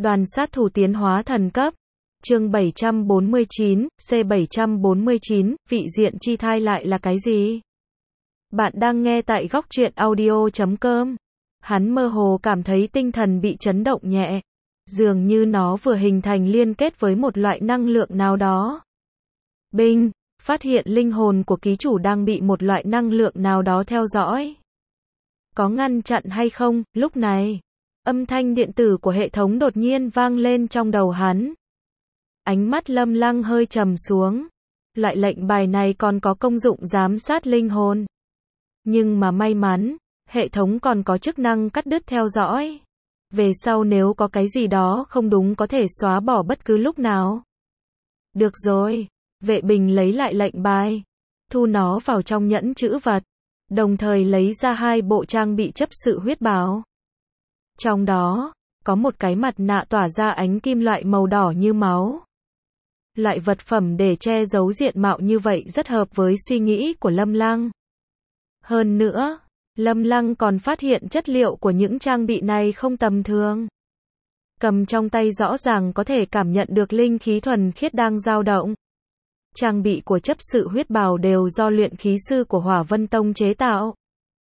Đoàn sát thủ tiến hóa thần cấp. Chương 749, C749, vị diện chi thai lại là cái gì? Bạn đang nghe tại góc truyện audio.com. Hắn mơ hồ cảm thấy tinh thần bị chấn động nhẹ. Dường như nó vừa hình thành liên kết với một loại năng lượng nào đó. Binh, phát hiện linh hồn của ký chủ đang bị một loại năng lượng nào đó theo dõi. Có ngăn chặn hay không? Lúc này, âm thanh điện tử của hệ thống đột nhiên vang lên trong đầu hắn. Ánh mắt Lâm Lăng hơi trầm xuống. Loại lệnh bài này còn có công dụng giám sát linh hồn. Nhưng mà may mắn, hệ thống còn có chức năng cắt đứt theo dõi. Về sau nếu có cái gì đó không đúng có thể xóa bỏ bất cứ lúc nào. Được rồi, Vệ Bình lấy lại lệnh bài, thu nó vào trong nhẫn trữ vật, đồng thời lấy ra 2 bộ trang bị chấp sự huyết bào. Trong đó, có một cái mặt nạ tỏa ra ánh kim loại màu đỏ như máu. Loại vật phẩm để che giấu diện mạo như vậy rất hợp với suy nghĩ của Lâm Lăng. Hơn nữa, Lâm Lăng còn phát hiện chất liệu của những trang bị này không tầm thường. Cầm trong tay rõ ràng có thể cảm nhận được linh khí thuần khiết đang dao động. Trang bị của chấp sự huyết bào đều do luyện khí sư của Hỏa Vân Tông chế tạo.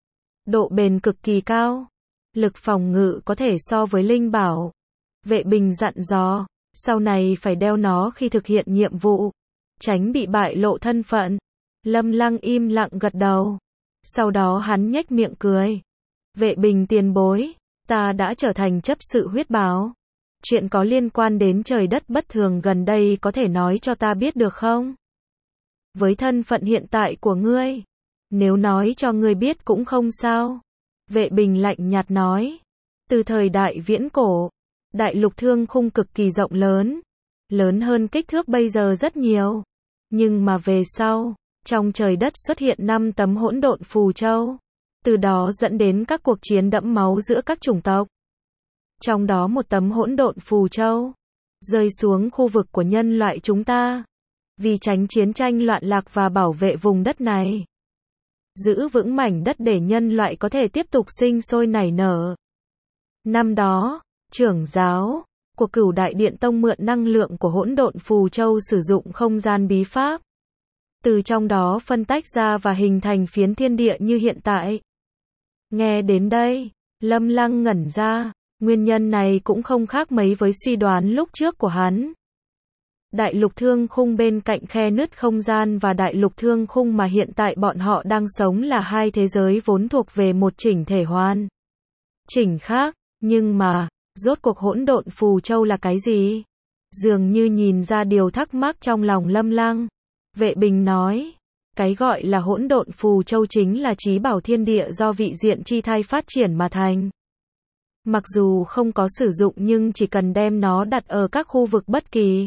Độ bền cực kỳ cao. Lực phòng ngự có thể so với linh bảo. Vệ Bình dặn dò, sau này phải đeo nó khi thực hiện nhiệm vụ, tránh bị bại lộ thân phận. Lâm Lăng im lặng gật đầu. Sau đó hắn nhếch miệng cười. Vệ Bình tiền bối, ta đã trở thành chấp sự huyết bào. Chuyện có liên quan đến trời đất bất thường gần đây có thể nói cho ta biết được không? Với thân phận hiện tại của ngươi, nếu nói cho ngươi biết cũng không sao. Vệ Bình lạnh nhạt nói. Từ thời đại viễn cổ, đại lục thương khung cực kỳ rộng lớn. Lớn hơn kích thước bây giờ rất nhiều. Nhưng mà về sau, trong trời đất xuất hiện 5 tấm hỗn độn phù châu. Từ đó dẫn đến các cuộc chiến đẫm máu giữa các chủng tộc. Trong đó một tấm hỗn độn phù châu rơi xuống khu vực của nhân loại chúng ta. Vì tránh chiến tranh loạn lạc và bảo vệ vùng đất này, giữ vững mảnh đất để nhân loại có thể tiếp tục sinh sôi nảy nở. Năm đó, trưởng giáo của Cửu Đại Điện Tông mượn năng lượng của hỗn độn phù châu sử dụng không gian bí pháp. Từ trong đó phân tách ra và hình thành phiến thiên địa như hiện tại. Nghe đến đây, Lâm Lăng ngẩn ra, nguyên nhân này cũng không khác mấy với suy đoán lúc trước của hắn. Đại lục thương khung bên cạnh khe nứt không gian và đại lục thương khung mà hiện tại bọn họ đang sống là 2 thế giới vốn thuộc về một chỉnh thể hoàn chỉnh khác, nhưng mà, rốt cuộc hỗn độn phù châu là cái gì? Dường như nhìn ra điều thắc mắc trong lòng Lâm Lăng. Vệ Bình nói, cái gọi là hỗn độn phù châu chính là trí bảo thiên địa do vị diện chi thai phát triển mà thành. Mặc dù không có sử dụng nhưng chỉ cần đem nó đặt ở các khu vực bất kỳ,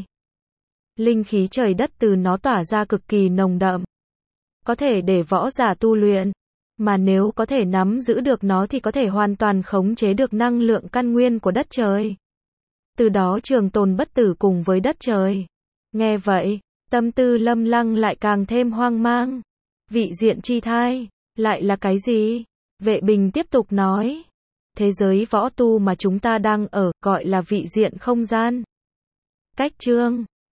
linh khí trời đất từ nó tỏa ra cực kỳ nồng đậm. Có thể để võ giả tu luyện. Mà nếu có thể nắm giữ được nó thì có thể hoàn toàn khống chế được năng lượng căn nguyên của đất trời. Từ đó trường tồn bất tử cùng với đất trời. Nghe vậy, tâm tư Lâm Lăng lại càng thêm hoang mang. Vị diện chi thai, lại là cái gì? Vệ Bình tiếp tục nói. Thế giới võ tu mà chúng ta đang ở, gọi là vị diện không gian. Cách chương